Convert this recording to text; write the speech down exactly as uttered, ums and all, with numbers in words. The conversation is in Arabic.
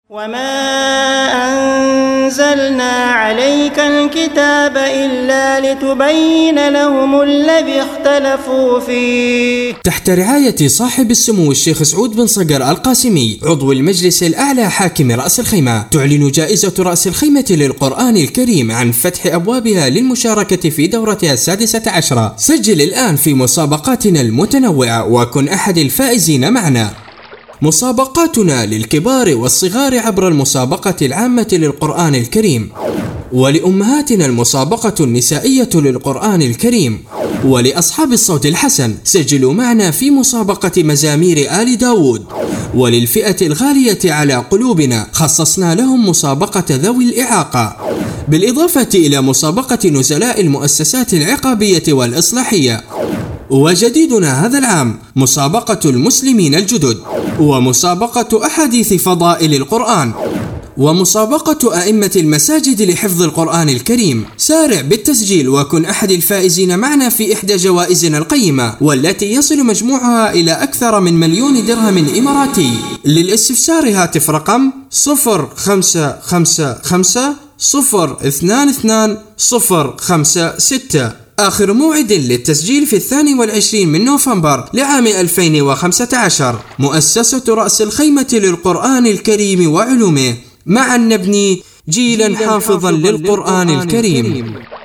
وما أنزلنا عليك الكتاب إلا لتبين لهم الذي اختلفوا فيه. تحت رعاية صاحب السمو الشيخ سعود بن صقر القاسمي عضو المجلس الأعلى حاكم رأس الخيمة، تعلن جائزة رأس الخيمة للقرآن الكريم عن فتح أبوابها للمشاركة في دورتها السادسة عشرة. سجل الآن في مسابقاتنا المتنوعة وكن أحد الفائزين معنا. مسابقاتنا للكبار والصغار عبر المسابقة العامة للقرآن الكريم، ولأمهاتنا المسابقة النسائية للقرآن الكريم، ولأصحاب الصوت الحسن سجلوا معنا في مسابقة مزامير آل داود، وللفئة الغالية على قلوبنا خصصنا لهم مسابقة ذوي الإعاقة، بالإضافة إلى مسابقة نزلاء المؤسسات العقابية والإصلاحية. وجديدنا هذا العام مسابقة المسلمين الجدد، ومسابقة أحاديث فضائل القرآن، ومسابقة أئمة المساجد لحفظ القرآن الكريم. سارع بالتسجيل وكن أحد الفائزين معنا في إحدى جوائزنا القيمة، والتي يصل مجموعها إلى أكثر من مليون درهم إماراتي. للاستفسار هاتف رقم صفر خمسة خمسة خمسة صفر اثنان اثنان صفر خمسة ستة. آخر موعد للتسجيل في الثاني والعشرين من نوفمبر لعام ألفين وخمسة عشر. مؤسسة رأس الخيمة للقرآن الكريم وعلومه، معا نبني جيلا حافظا للقرآن الكريم.